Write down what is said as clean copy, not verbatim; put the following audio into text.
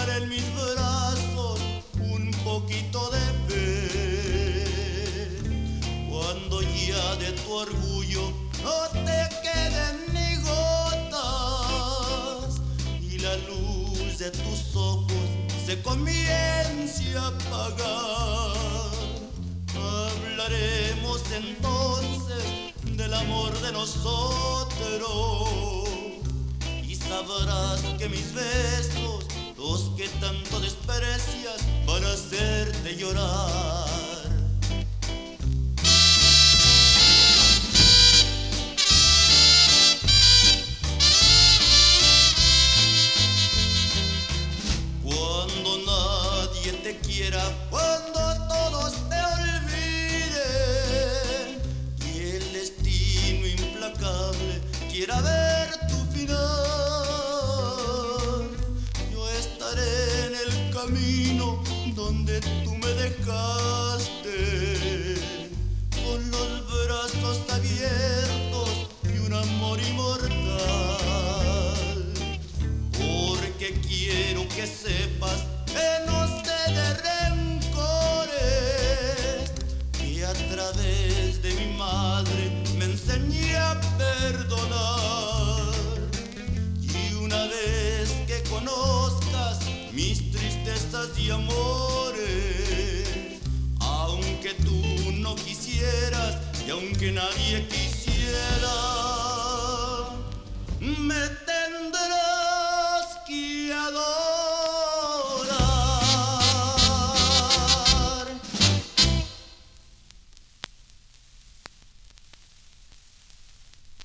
tendré en mis brazos un poquito de fe. Cuando ya de tu orgullo no te queden ni gotas y la luz de tus ojos se comience a apagar, hablaremos entonces del amor de nosotros y sabrás que mis besos, los que tanto desprecias, van a hacerte llorar. Cuando nadie te quiera, cuando todos te olviden y el destino implacable quiera ver tu final, yo estaré en el camino donde tú me dejaste, con los brazos abiertos y un amor inmortal, porque quiero que sepas que no sé de rencores, que a través de mi madre me enseñé a perdonar, y una vez que conozcas mis tristezas y amores, aunque tú no quisieras y aunque nadie quisiera, me